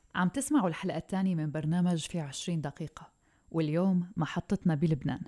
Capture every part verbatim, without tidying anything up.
عم تسمعوا الحلقة الثانية من برنامج في عشرين دقيقة، واليوم محطتنا بلبنان.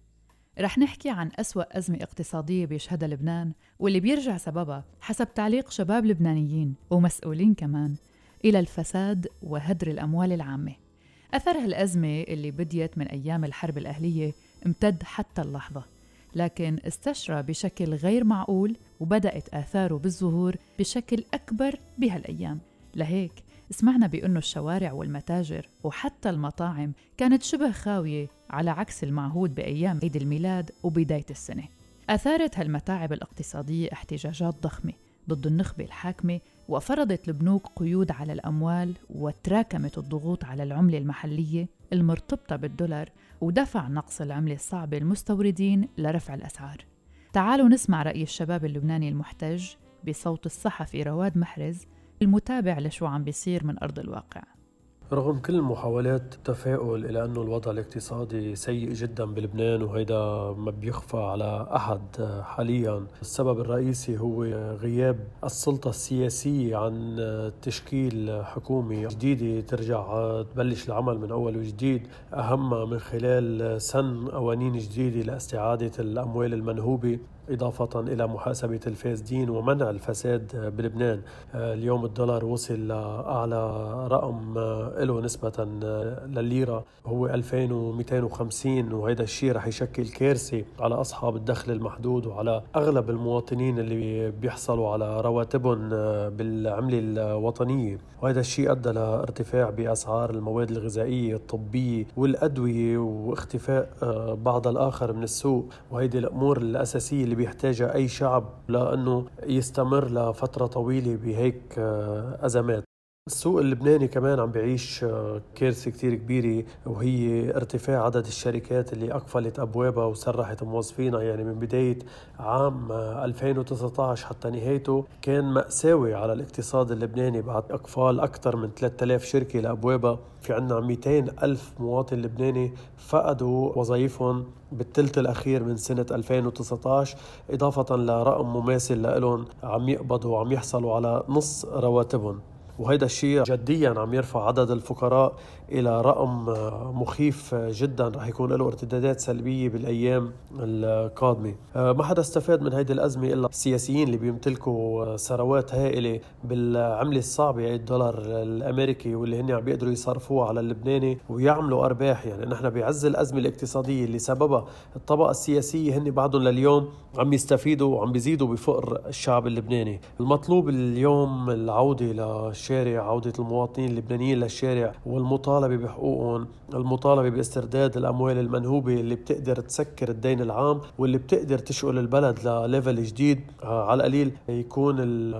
رح نحكي عن أسوأ أزمة اقتصادية بيشهدها لبنان، واللي بيرجع سببها حسب تعليق شباب لبنانيين ومسؤولين كمان إلى الفساد وهدر الأموال العامة. أثر هالأزمة اللي بديت من أيام الحرب الأهلية امتد حتى اللحظة، لكن استشرى بشكل غير معقول وبدأت آثاره بالظهور بشكل أكبر بهالأيام. لهيك سمعنا بأنه الشوارع والمتاجر وحتى المطاعم كانت شبه خاوية، على عكس المعهود بأيام عيد الميلاد وبداية السنة. أثارت هالمتاعب الاقتصادية احتجاجات ضخمة ضد النخبة الحاكمة، وفرضت البنوك قيود على الأموال، وتراكمت الضغوط على العملة المحلية المرتبطة بالدولار، ودفع نقص العملة الصعبة المستوردين لرفع الأسعار. تعالوا نسمع رأي الشباب اللبناني المحتج بصوت الصحفي رواد محرز، المتابع لشو عم بيصير من أرض الواقع. رغم كل محاولات التفاؤل إلى أنه الوضع الاقتصادي سيء جدا بلبنان، وهيدا ما بيخفى على أحد حاليا، السبب الرئيسي هو غياب السلطة السياسية عن تشكيل حكومة جديدة ترجع تبلش العمل من أول وجديد، أهم من خلال سن قوانين جديدة لاستعادة الأموال المنهوبة، إضافة إلى محاسبة الفاسدين ومنع الفساد بلبنان. اليوم الدولار وصل لأعلى رقم له نسبة للليرة، هو ألفين ومئتين وخمسين، وهذا الشيء رح يشكل كارثة على أصحاب الدخل المحدود وعلى أغلب المواطنين اللي بيحصلوا على رواتبهم بالعملة الوطنية. وهذا الشيء أدى لارتفاع بأسعار المواد الغذائية الطبية والأدوية، واختفاء بعض الآخر من السوق، وهذه الأمور الأساسية اللي بيحتاجها أي شعب لأنه يستمر لفترة طويلة بهيك أزمات. السوق اللبناني كمان عم بيعيش كارثة كتير كبيرة، وهي ارتفاع عدد الشركات اللي أقفلت أبوابها وسرحت موظفينها. يعني من بداية عام ألفين وتسعة عشر حتى نهايته كان مأساوي على الاقتصاد اللبناني، بعد أقفال أكثر من ثلاثة آلاف شركة لأبوابها. في عنا مئتين ألف مواطن لبناني فقدوا وظائفهم بالثلث الأخير من سنة ألفين وتسعة عشر، إضافة لرقم مماثل لهم عم يقبضوا وعم يحصلوا على نص رواتبهم. وهذا الشيء جديا عم يرفع عدد الفقراء إلى رقم مخيف جدا، رح يكون له ارتدادات سلبية بالأيام القادمة. ما حدا استفاد من هذه الأزمة إلا السياسيين اللي بيمتلكوا ثروات هائلة بالعملة الصعبة، يعني الدولار الأمريكي، واللي هن عم بيقدروا يصرفوها على اللبناني ويعملوا أرباح. يعني نحن بعز الأزمة الاقتصادية اللي سببها الطبقة السياسية، هن بعضهم لليوم عم يستفيدوا وعم بيزيدوا بفقر الشعب اللبناني. المطلوب اليوم العودة للشارع، عودة المواطنين اللبنانيين للشارع، والمطالبة بحقوقهم، المطالبة باسترداد الأموال المنهوبة اللي بتقدر تسكر الدين العام واللي بتقدر تشغل البلد لليفل جديد. على القليل يكون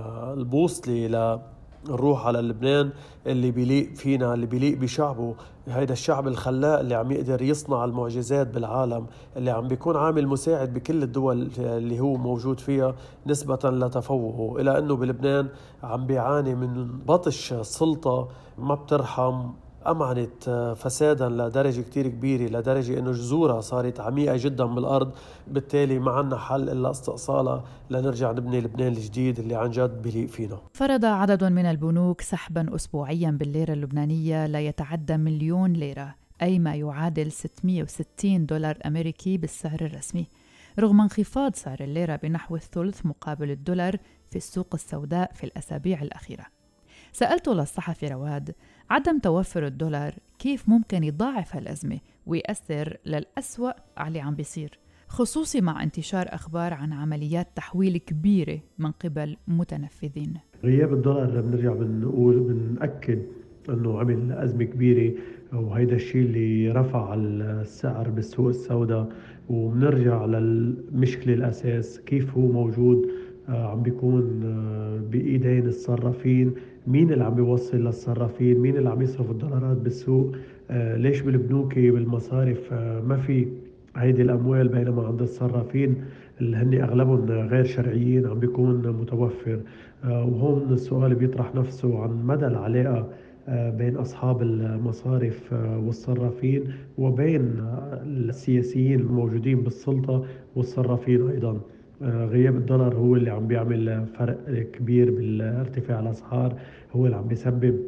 البوصلة للروح على لبنان اللي بيليق فينا، اللي بيليق بشعبه، هيدا الشعب الخلاق اللي عم يقدر يصنع المعجزات بالعالم، اللي عم بيكون عامل مساعد بكل الدول اللي هو موجود فيها نسبة لتفوقه. إلى أنه بلبنان عم بيعاني من بطش سلطة ما بترحم، أمعنت فسادا لدرجة كتير كبيرة، لدرجة أنه جذورها صارت عميقة جدا بالأرض. بالتالي ما عنا حل إلا استئصالها لنرجع نبني لبنان الجديد اللي عن جد بليق فينا. فرض عدد من البنوك سحبا أسبوعيا بالليرة اللبنانية لا يتعدى مليون ليرة، أي ما يعادل ستمئة وستين دولار أمريكي بالسعر الرسمي، رغم انخفاض سعر الليرة بنحو الثلث مقابل الدولار في السوق السوداء في الأسابيع الأخيرة. سألته للصحفي رواد عدم توفر الدولار كيف ممكن يضاعف هالأزمة ويأثر للأسوأ على اللي عم بيصير، خصوصي مع انتشار أخبار عن عمليات تحويل كبيرة من قبل متنفذين. غياب الدولار بنرجع بنقول بنأكد أنه عمل أزمة كبيرة، وهيدا الشيء اللي رفع السعر بالسوق السوداء. وبنرجع للمشكلة الأساس، كيف هو موجود عم بيكون بإيدين الصرافين، مين اللي عم بيوصل للصرافين، مين اللي عم يصرف الدولارات بالسوق، ليش بالبنوك بالمصارف ما في هيدي الأموال، بينما عند الصرافين اللي هن أغلبهم غير شرعيين عم بيكون متوفر. وهون السؤال بيطرح نفسه عن مدى العلاقة بين أصحاب المصارف والصرافين وبين السياسيين الموجودين بالسلطة والصرافين أيضا. غياب الدولار هو اللي عم بيعمل فرق كبير بالارتفاع الأسعار، هو اللي عم بيسبب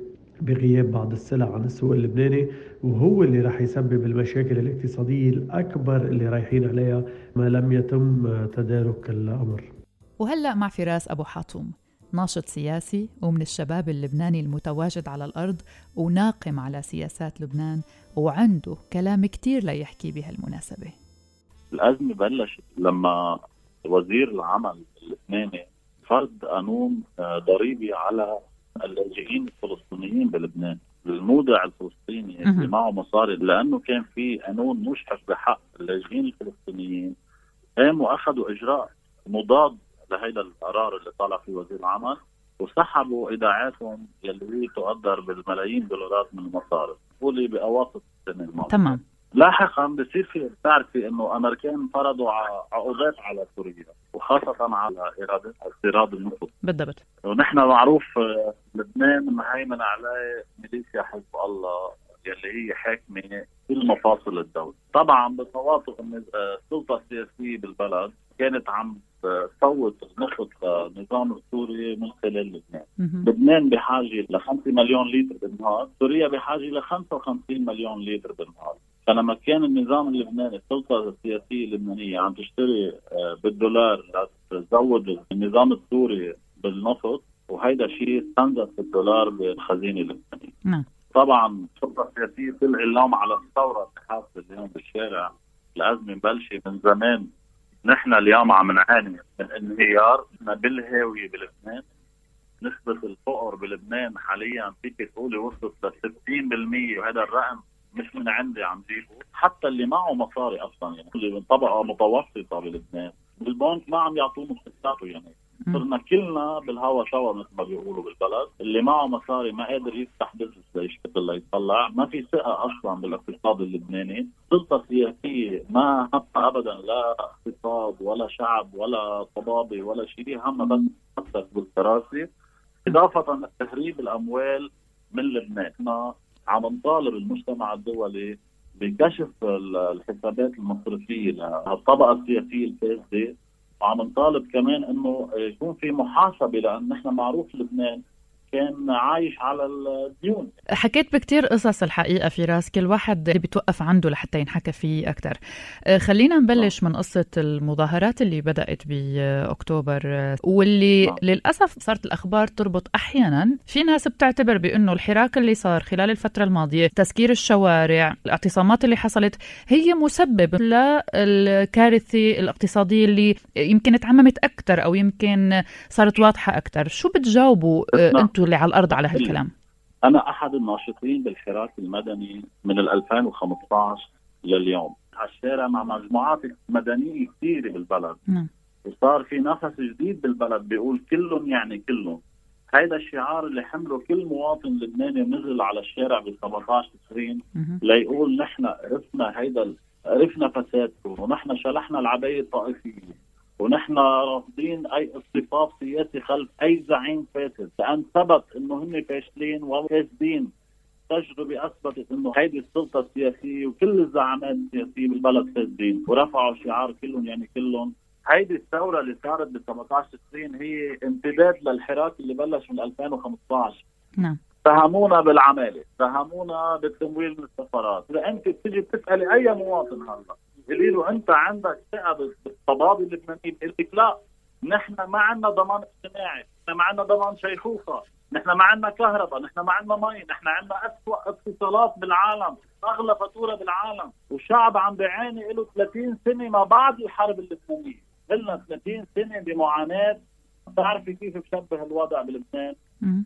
بغياب بعض السلع عن السوق اللبناني، وهو اللي راح يسبب المشاكل الاقتصادية الأكبر اللي رايحين عليها ما لم يتم تدارك الأمر. وهلأ مع فراس أبو حاتوم، ناشط سياسي ومن الشباب اللبناني المتواجد على الأرض وناقم على سياسات لبنان، وعنده كلام كتير ليحكي بهالمناسبة. الأزمة بلشت لما وزير العمل اللبناني فرض قانون ضريبي على اللاجئين الفلسطينيين بلبنان، المودع الفلسطيني اللي معه مصاري، لأنه كان في قانون مشحف بحق اللاجئين الفلسطينيين، قاموا أخذوا إجراء مضاد لهذا القرار اللي طالع فيه وزير العمل، وسحبوا إيداعاتهم يلي تقدر بالملايين دولارات من المصارف، واللي بأواسط السنة الماضية. تمام. لاحقا بصير في بتعرفي انه امريكان فرضوا عقوبات على سوريا، وخاصه على ايرادات استيراد النفط. بالضبط. ونحن معروف لبنان مهيمن عليه ميليشيا حزب الله يلي هي حاكمه كل مفاصل الدوله. طبعا بتواطؤ ان السلطه السياسيه بالبلد كانت عم تصوت النفط للنظام السوري من خلال لبنان. لبنان بحاجه ل خمسة مليون لتر بالنهار، سوريا بحاجه ل خمسة وخمسين مليون لتر بالنهار. فلما كان النظام اللبناني السلطة السياسية اللبنانية عم تشتري بالدولار لتزود النظام السوري بالنفط، وهيدا شيء استنزف الدولار بالخزينة اللبنانية. نعم. طبعا السلطة السياسية تلقي اللوم على الثورة اللي حاصلة اليوم بالشارع. الأزمة مبلشة من زمان، نحن اليوم عم نعاني من انهيار بالهاوية بلبنان. نسبة الفقر بلبنان حاليا فيك تقولي وصلت ل ستين بالمية، وهذا الرقم مش من عندي عم جيبه. حتى اللي معه مصاري اصلا، يعني اللي من طبقه متوسطه بلبنان بالبنك ما عم يعطوه مصروفاته، يعني صرنا كلنا بالهوا سوا مثل ما بيقولوا بالبلد. اللي معه مصاري ما قادر يفتح بزنس ليشتغل ليطلع، ما في ثقه اصلا بالاقتصاد اللبناني. السلطه السياسيه ما همها ابدا لا اقتصاد ولا شعب ولا طبابه ولا شيء، همها بس تمسك بالكراسي، اضافه لتهريب الاموال من لبنان. عم نطالب المجتمع الدولي بكشف الحسابات المصرفية للطبقة السياسية الفاسدة، وعم نطالب كمان انه يكون في محاسبة، لان نحن معروف لبنان كان عايش على الديون. حكيت بكتير قصص الحقيقة فراس، كل واحد بيتوقف عنده لحتى ينحكى فيه أكتر. خلينا نبلش من قصة المظاهرات اللي بدأت بأكتوبر، واللي أوه. للأسف صارت الأخبار تربط أحيانا. في ناس بتعتبر بأنه الحراك اللي صار خلال الفترة الماضية، تسكير الشوارع، الاعتصامات اللي حصلت، هي مسبب للكارثة الاقتصادية اللي يمكن اتعممت أكتر أو يمكن صارت واضحة أكتر. شو بتجاوبوا أنتوا اللي على الأرض على هالكلام؟ أنا أحد الناشطين بالحراك المدني من ألفين وخمسة عشر لليوم، على الشارع مع مجموعات مدنية كثيرة بالبلد. م. وصار في نفس جديد بالبلد بيقول كلهم يعني كلهم. هيدا الشعار اللي حمله كل مواطن لبناني نزل على الشارع ب سبعة عشر تشرين ليقول نحن عرفنا هيدا عرفنا فسادكم، ونحن شلحنا العباية الطائفية، ونحن رافضين اي اصطفاف سياسي خلف اي زعيم فاسد، لان ثبت انه هم فاشلين وفاسدين. تجربه اثبتت انه هيدي السلطه السياسيه وكل الزعامات السياسيه بالبلد فاسدين، ورفعوا شعار كلهم يعني كلهم. هيدي الثوره اللي صارت ب سبعة عشر تشرين هي امتداد للحراك اللي بلش من ألفين وخمسة عشر. نعم. اتهمونا بالعماله، اتهمونا بالتمويل من السفارات. اذا انت بتيجي بتسالي اي مواطن هلا قولي له انت عندك ثقه بالطبابه اللبنانيه، بيقول لك لا، نحن ما عندنا ضمان اجتماعي، نحن ما عندنا ضمان شيخوخه، نحن ما عندنا كهرباء، نحن ما عندنا مي، نحن عندنا اسوء اتصالات بالعالم، اغلى فاتوره بالعالم، والشعب عم بيعاني له ثلاثين سنه ما بعد الحرب اللبنانيه. قلنا ثلاثين سنه بمعاناه. بتعرفي كيف بشبه الوضع بلبنان؟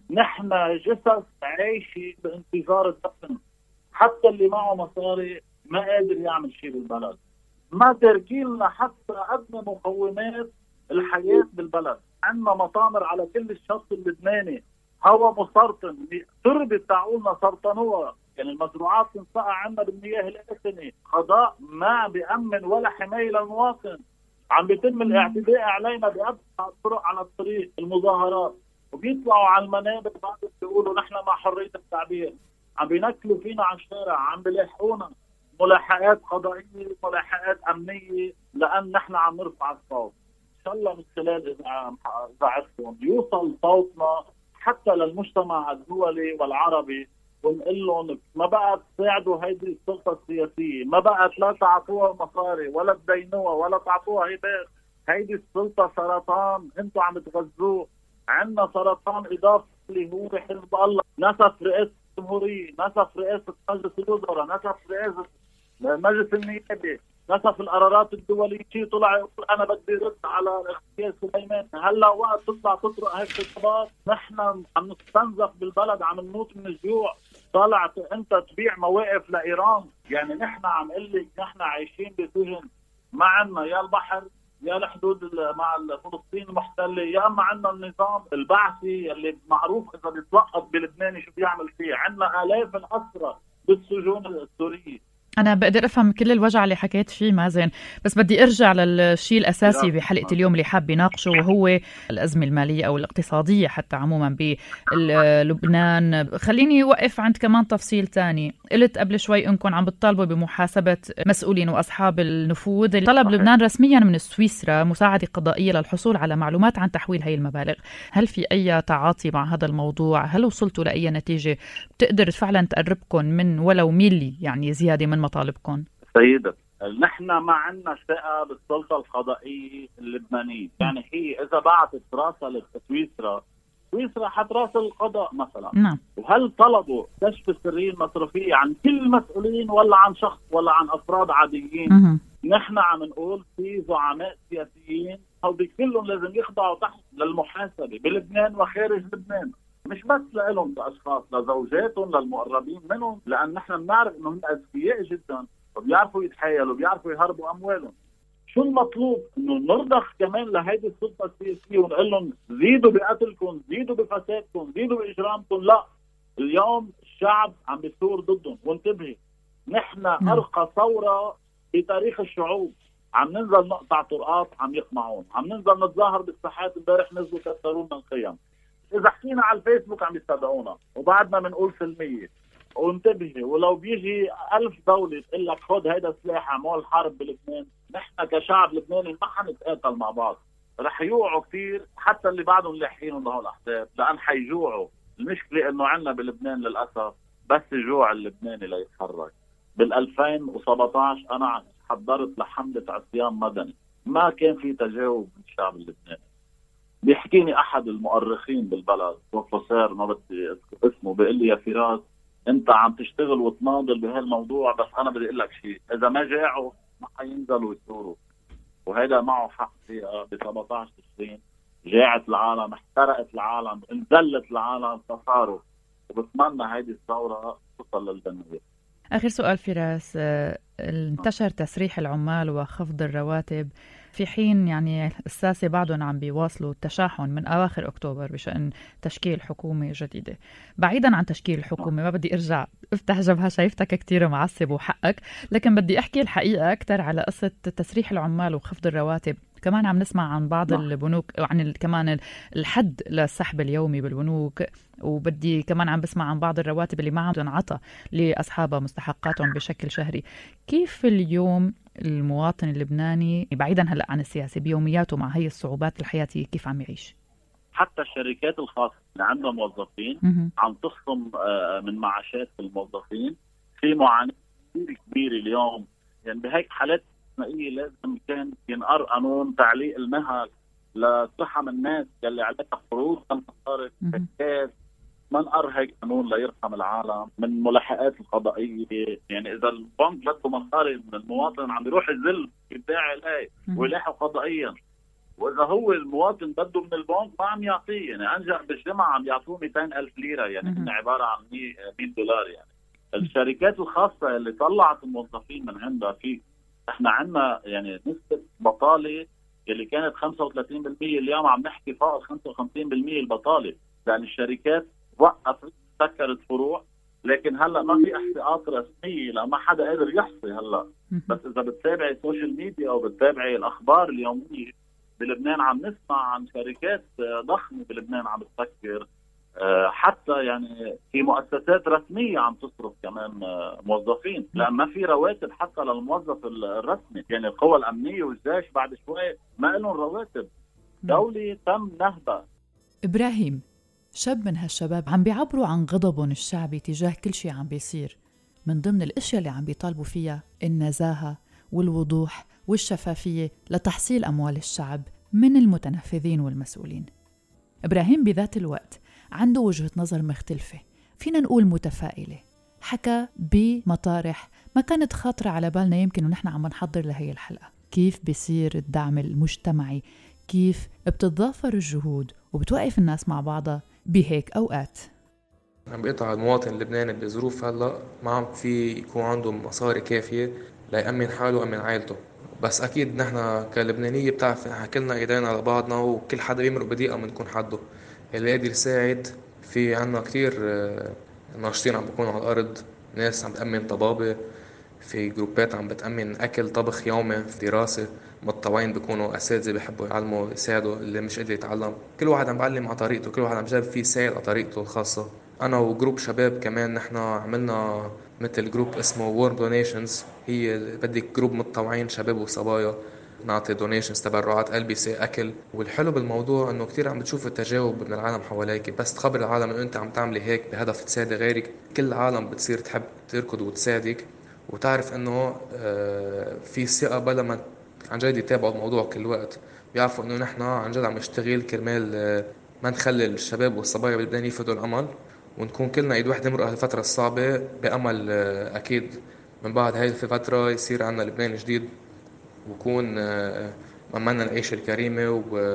نحن جثث عايشه بانتظار الدفن. حتى اللي معه مصاري ما قادر يعمل شيء بالبلد، ما تركين لنا حتى أدنى مقومات الحياة بالبلد. عندنا مطامر على كل الشط اللبناني، هوا مسرطن، تربة تعولنا سرطنوها، يعني المزروعات تنسقع عندنا بالمياه الآسنة، قضاء ما بيأمن ولا حماية للمواطن. عم بيتم الاعتداء علينا بأبسط الطرق على الطريق، المظاهرات، وبيطلعوا على المنابر بعد بيقولوا نحن مع حرية التعبير. عم بينكلوا فينا على الشارع، عم بيلاحقونا ملاحقات قضائية، ملاحقات أمنية، لأن نحن عم نرفع الصوت. إن شاء الله من خلال إذاعتكم يوصل صوتنا حتى للمجتمع الدولي والعربي ونقول لهم ما بقى تساعدوا هيدي السلطة السياسية، ما بقى لا تعطوها مصاري ولا تدينوها ولا تعطوها هبات. هيدي السلطة سرطان انتوا عم تغذوه. عندنا سرطان إضافي اللي هو حزب الله، نسف رئاسة الجمهورية، نسف رئاسة مجلس الوزراء، نسف رئاسة مجلس النيابة، نسف القرارات الدولية. شيء طلع يقول أنا بدي رد على اغتيال سليمان. هلا وقت تطلع تطرق هيك خطابات نحن عم نستنزف بالبلد، عم نموت من الجوع، طالع أنت تبيع مواقف لإيران. يعني نحن عم قل لك نحن عايشين بسجن، ما عندنا يا البحر يا الحدود مع فلسطين المحتلة، يا اما عندنا النظام البعثي اللي معروف اذا بيتوقف بلبنان شو بيعمل فيه. عندنا الاف الاسرى بالسجون السورية. أنا بقدر أفهم كل الوجع اللي حكيت فيه مازن، بس بدي أرجع للشيء الأساسي بحلقة اليوم اللي حاب يناقشه، وهو الأزمة المالية أو الاقتصادية حتى عموما بلبنان. خليني أوقف عند كمان تفصيل تاني. قلت قبل شوي أنكم عم بتطالبوا بمحاسبة مسؤولين وأصحاب النفوذ اللي طلب لبنان رسميا من سويسرا مساعدة قضائية للحصول على معلومات عن تحويل هاي المبالغ. هل في أي تعاطي مع هذا الموضوع؟ هل وصلتوا لأي نتيجة بتقدر فعلا تقربكم من ولو ميلي يعني زيادة من مطالبكم؟ سيدة، نحن ما عندنا ثقة بالسلطة القضائية اللبنانية. يعني هي إذا بعثت راسها لسويسرا، سويسرا حتراسل القضاء مثلا. نعم. وهل طلبوا كشف السرية المصرفية عن كل المسؤولين ولا عن شخص ولا عن أفراد عاديين؟ مه. نحن عم نقول في زعماء سياسيين هودي كلهم لازم يخضعوا تحت للمحاسبة بلبنان وخارج لبنان، مش بس لهم كأشخاص، لزوجاتهم، للمقربين منهم، لأن نحن بنعرف إنهم أذكياء جدا وبيعرفوا يتحايلوا وبيعرفوا يهربوا أموالهم. شو المطلوب؟ إنه نرضخ كمان لهيدي السلطة السياسية ونقول لهم زيدوا بقتلكم، زيدوا بفسادكم، زيدوا بإجرامكم؟ لا، اليوم الشعب عم بيثور ضدهم. وانتبهي، نحن أرقى ثورة في تاريخ الشعوب. عم ننزل نقطع طرقات عم يقمعون، عم ننزل نتظاهر بالساحات، امبارح نزلوا كسرونا القيم. إذا حكينا على الفيسبوك عم يستدعونا وبعدنا بنقول سلمية. وانتبهي، ولو بيجي ألف دولة تقول لك خذ هيدا السلاح عمول حرب بلبنان، نحن كشعب لبناني ما حنتقاتل مع بعض. رح يوعوا كثير حتى اللي بعدهم لاحقينهم لهول الأحزاب، لأن حيجوعوا. المشكلة إنه عندنا بلبنان للأسف بس جوع اللبناني ليتحرك. بالألفين وسبعطعش أنا حضرت لحملة عصيان مدني، ما كان في تجاوب من الشعب اللبناني. بيحكيني أحد المؤرخين بالبلد، بروفيسور ما بدي أذكر اسمه، بيقول لي يا فراس أنت عم تشتغل وتناضل بهالموضوع، بس أنا بدي أقول لك شيء، إذا ما جاعوا ما حينزلوا يثوروا. وهذا معه حق فيها. ب سبعطعش تشرين جاعت العالم، احترقت العالم، انزلت العالم، تصاروا. وبتمنى هيدي الثورة توصل للجمهورية. آخر سؤال فراس، انتشر تسريح العمال وخفض الرواتب في حين يعني الساسة بعضهم عم بيواصلوا التشاحن من أواخر أكتوبر بشأن تشكيل حكومة جديدة. بعيدا عن تشكيل الحكومة، ما بدي أرجع افتح جبهة، شايفتك كتير معصب وحقك، لكن بدي أحكي الحقيقة أكتر على قصة تسريح العمال وخفض الرواتب. كمان عم نسمع عن بعض البنوك وعن كمان الحد للسحب اليومي بالبنوك، وبدي كمان عم بسمع عن بعض الرواتب اللي ما عم تنعطى لأصحابها مستحقاتهم بشكل شهري. كيف اليوم المواطن اللبناني بعيدا هلأ عن السياسة بيومياته مع هي الصعوبات الحياتية كيف عم يعيش؟ حتى الشركات الخاصة اللي عندها موظفين م- عم تخصم من معاشات الموظفين. في معاناة كبيرة اليوم. يعني بهيك حالات استثنائية لازم كان ينقر قانون تعليق المهل لترحم الناس يلي عليها قروض مصاري شركات. ما نقر هيك قانون ليرحم العالم من الملاحقات القضائية. يعني إذا البنك بده مصاري من المواطن عم يروح يذل يدعي عليه ويلاحق قضائيا، وإذا هو المواطن بده من البنك ما عم يعطيه. يعني أنجح بالجمعة عم يعطوه مئتين ألف ليرة، يعني هن عبارة عن مئة دولار. يعني الشركات الخاصة اللي طلعت الموظفين من عندها، في احنا عندنا يعني نسبة بطالة اللي كانت خمسة وثلاثين بالمئة اليوم عم نحكي فوق خمسة وخمسين بالمئة البطالة، لأن الشركات وقفت سكرت فروع. لكن هلا ما في احصاءات رسميه، لا ما حدا قادر يحصي هلا. بس اذا بتتابعي السوشيال ميديا او بتتابعي الاخبار اليوميه بلبنان عم نسمع عن شركات ضخمه بلبنان عم تسكر. حتى يعني في مؤسسات رسميه عم تصرف كمان موظفين، لان ما في رواتب حتى للموظف الرسمي. يعني القوى الامنيه والجيش بعد شوي ما لهم رواتب. دولة تم نهبها. إبراهيم، شاب من هالشباب عم بيعبروا عن غضبهم الشعبي تجاه كل شيء عم بيصير. من ضمن الاشياء اللي عم بيطالبوا فيها النزاهة والوضوح والشفافية لتحصيل أموال الشعب من المتنفذين والمسؤولين. إبراهيم بذات الوقت عنده وجهة نظر مختلفة، فينا نقول متفائلة. حكى بمطارح ما كانت خاطرة على بالنا يمكن ونحن عم نحضر لهي الحلقة. كيف بيصير الدعم المجتمعي، كيف بتتضافر الجهود وبتوقف الناس مع بعضها بهيك أوقات. عم بيقطع المواطن اللبناني بظروف هلا ما عم في يكون عنده مصاري كافية ليأمن حاله ويأمن عائلته. بس أكيد نحن كلبنانية بتعرف نحن كلنا إيدينا على بعضنا وكل حدا بيمرق بدقيقة بنكون حده. اللي قادر يساعد في عنا كتير ناشطين عم بيكونوا على الأرض، ناس عم بتأمن طبابة، في جروبات عم بتأمن أكل طبخ يومي، في دراسة متطوعين بيكونوا أساتذة بيحبوا يعلموا يساعدوا اللي مش قادر يتعلم. كل واحد عم بعلم على طريقته، كل واحد عم جاب فيه يساعد على طريقته الخاصة. أنا وجروب شباب كمان نحن عملنا مثل جروب اسمه Warm Donations، هي بدك جروب متطوعين شباب وصبايا نعطي دونيشنز تبرعات ألبسة أكل. والحلو بالموضوع إنه كتير عم بتشوف التجاوب من العالم حواليك، بس تخبر العالم إنه أنت عم تعملي هيك بهدف تساعد غيرك، كل العالم بتصير تحب تركض وتساعدك وتعرف إنه في ثقة بلا ما عن جد يتابعوا الموضوع كل وقت، بيعرفوا إنه نحن عن جد عم نشتغل كرمال ما نخلي الشباب والصبايا بالبلدان يفقدوا الأمل، ونكون كلنا ايد واحدة نمرق هالفترة الصعبة بأمل أكيد من بعد هاي الفترة يصير عنا لبنان جديد ويكون أملنا العيش الكريمة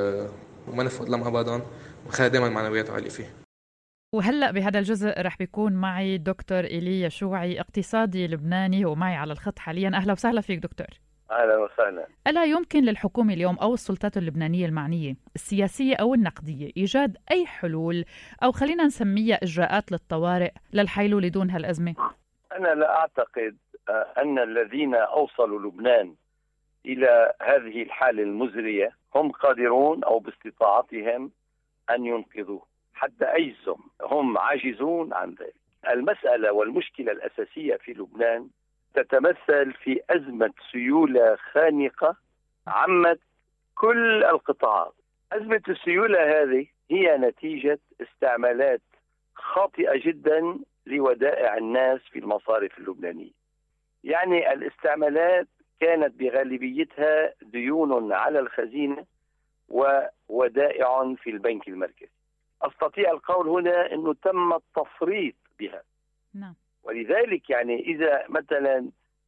وما نفقد لهم أبدا ونخلي دائما معنويات عالية فيه. وهلأ بهذا الجزء رح بيكون معي دكتور إيليا شوعي، اقتصادي لبناني ومعي على الخط حاليا. أهلا وسهلا فيك دكتور. أهلا وسهلا. ألا يمكن للحكومة اليوم أو السلطات اللبنانية المعنية السياسية أو النقدية إيجاد أي حلول أو خلينا نسميها إجراءات للطوارئ للحيلولة دون هالأزمة؟ أنا لا أعتقد أن الذين أوصلوا لبنان إلى هذه الحالة المزرية هم قادرون أو باستطاعتهم أن ينقذوه، حتى أجزم هم عاجزون عن ذلك. المسألة والمشكلة الأساسية في لبنان تتمثل في أزمة سيولة خانقة عمت كل القطاعات. أزمة السيولة هذه هي نتيجة استعمالات خاطئة جدا لودائع الناس في المصارف اللبنانية. يعني الاستعمالات كانت بغالبيتها ديون على الخزينة وودائع في البنك المركزي. أستطيع القول هنا أنه تم التفريط بها. نعم. ولذلك يعني إذا مثلا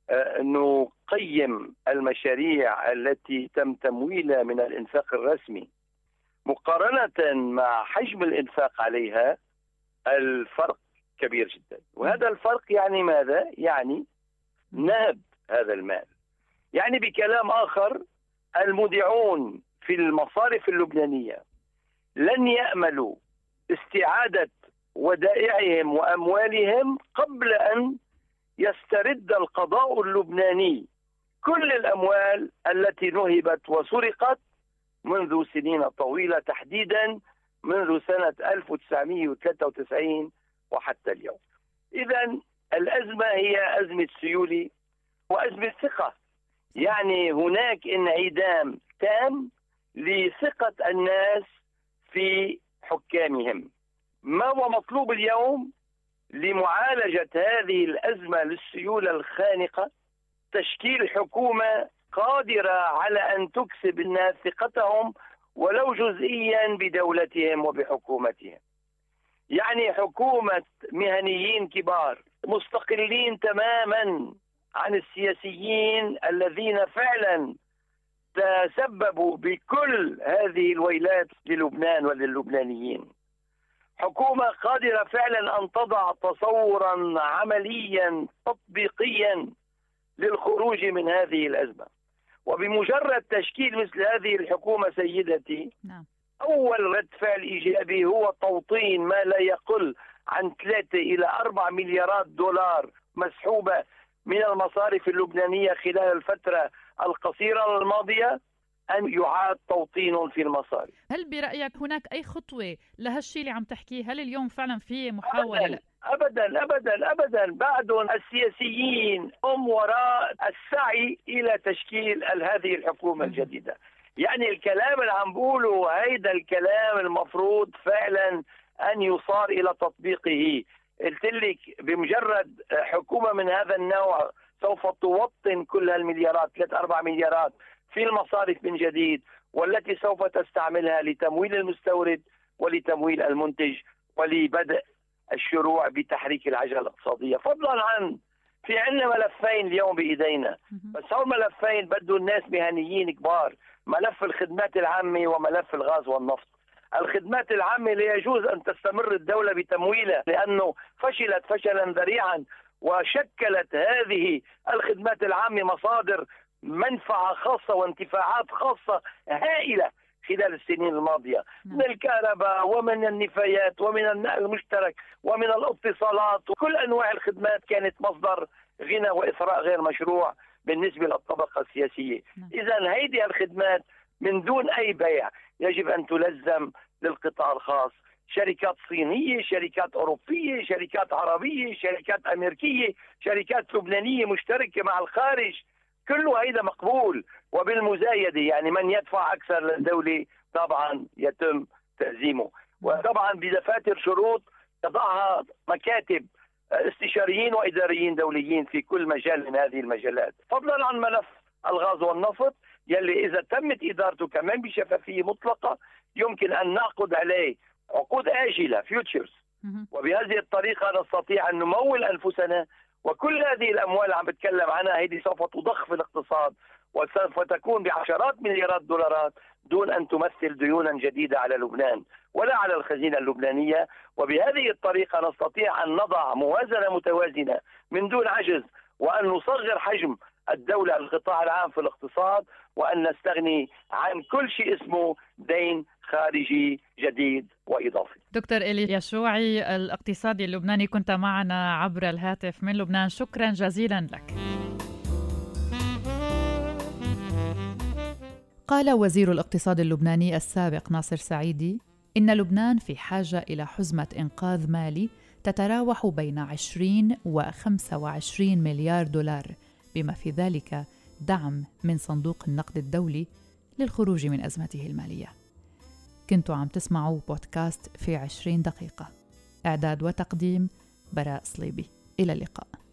نقيم المشاريع التي تم تمويلها من الإنفاق الرسمي مقارنة مع حجم الإنفاق عليها، الفرق كبير جدا. وهذا الفرق يعني ماذا؟ يعني نهب هذا المال. يعني بكلام آخر المودعون في المصارف اللبنانية لن يأملوا استعادة ودائعهم وأموالهم قبل أن يسترد القضاء اللبناني كل الأموال التي نهبت وسرقت منذ سنين طويلة، تحديدا منذ سنة ألف وتسعمئة وثلاثة وتسعين وحتى اليوم. إذن الأزمة هي أزمة سيولة وأزمة ثقة. يعني هناك انعدام تام لثقة الناس في حكامهم. ما هو مطلوب اليوم لمعالجة هذه الأزمة للسيولة الخانقة؟ تشكيل حكومة قادرة على أن تكسب الناس ثقتهم ولو جزئيا بدولتهم وبحكومتهم. يعني حكومة مهنيين كبار مستقلين تماما عن السياسيين الذين فعلا تسببوا بكل هذه الويلات للبنان وللبنانيين. حكومة قادرة فعلا أن تضع تصورا عمليا تطبيقيا للخروج من هذه الأزمة. وبمجرد تشكيل مثل هذه الحكومة سيدتي، نعم. أول رد فعل إيجابي هو توطين ما لا يقل عن ثلاثة إلى أربعة مليارات دولار مسحوبة من المصارف اللبنانية خلال الفترة القصيرة الماضية، أن يعاد توطين في المصارف. هل برأيك هناك أي خطوة لهالشيء اللي عم تحكيه؟ هل اليوم فعلا في محاولة؟ أبداً أبداً أبداً أبداً. بعد السياسيين هم وراء السعي إلى تشكيل هذه الحكومة الجديدة. يعني الكلام اللي عم بقوله هيدا الكلام المفروض فعلا أن يصار إلى تطبيقه. قلت لك بمجرد حكومة من هذا النوع سوف توطن كل هالمليارات، ثلاث أربع مليارات في المصارف من جديد، والتي سوف تستعملها لتمويل المستورد ولتمويل المنتج ولبدء الشروع بتحريك العجلة الاقتصادية. فضلا عن في عندنا ملفين اليوم بإيدينا، بس هول ملفين بدوا الناس مهنيين كبار، ملف الخدمات العامة وملف الغاز والنفط. الخدمات العامة لا يجوز أن تستمر الدولة بتمويلها لأنه فشلت فشلا ذريعا، وشكلت هذه الخدمات العامة مصادر منفعة خاصة وانتفاعات خاصة هائلة خلال السنين الماضية، من الكهرباء ومن النفايات ومن النقل المشترك ومن الاتصالات، وكل أنواع الخدمات كانت مصدر غنى وإثراء غير مشروع بالنسبة للطبقة السياسية. إذن هيدي الخدمات من دون أي بيع يجب أن تلزم للقطاع الخاص، شركات صينية، شركات أوروبية، شركات عربية، شركات أمريكية، شركات لبنانية مشتركة مع الخارج، كله هيدا مقبول. وبالمزايدة يعني من يدفع أكثر للدولة طبعا يتم تهزيمه، وطبعا بدفاتر شروط تضعها مكاتب استشاريين وإداريين دوليين في كل مجال من هذه المجالات. فضلا عن ملف الغاز والنفط يلي إذا تمت إدارته كمان بشفافية مطلقة يمكن أن نعقد عليه عقود آجلة فيوتشرز، وبهذه الطريقة نستطيع أن نمول أنفسنا، وكل هذه الأموال اللي عم بتكلم عنها هذه سوف تضخ في الاقتصاد وسوف تكون بعشرات مليارات دولارات دون أن تمثل ديونا جديدة على لبنان ولا على الخزينة اللبنانية. وبهذه الطريقة نستطيع أن نضع موازنة متوازنة من دون عجز، وأن نصغر حجم الدولة القطاع العام في الاقتصاد، وأن نستغني عن كل شيء اسمه دين خارجي جديد وإضافي. دكتور إيلي يشوعي الاقتصادي اللبناني، كنت معنا عبر الهاتف من لبنان، شكرا جزيلا لك. قال وزير الاقتصاد اللبناني السابق ناصر سعيدي إن لبنان في حاجة إلى حزمة إنقاذ مالي تتراوح بين عشرين وخمسة وعشرين مليار دولار، بما في ذلك دعم من صندوق النقد الدولي للخروج من أزمته المالية. كنتوا عم تسمعوا بودكاست في عشرين دقيقة، إعداد وتقديم براء صليبي. إلى اللقاء.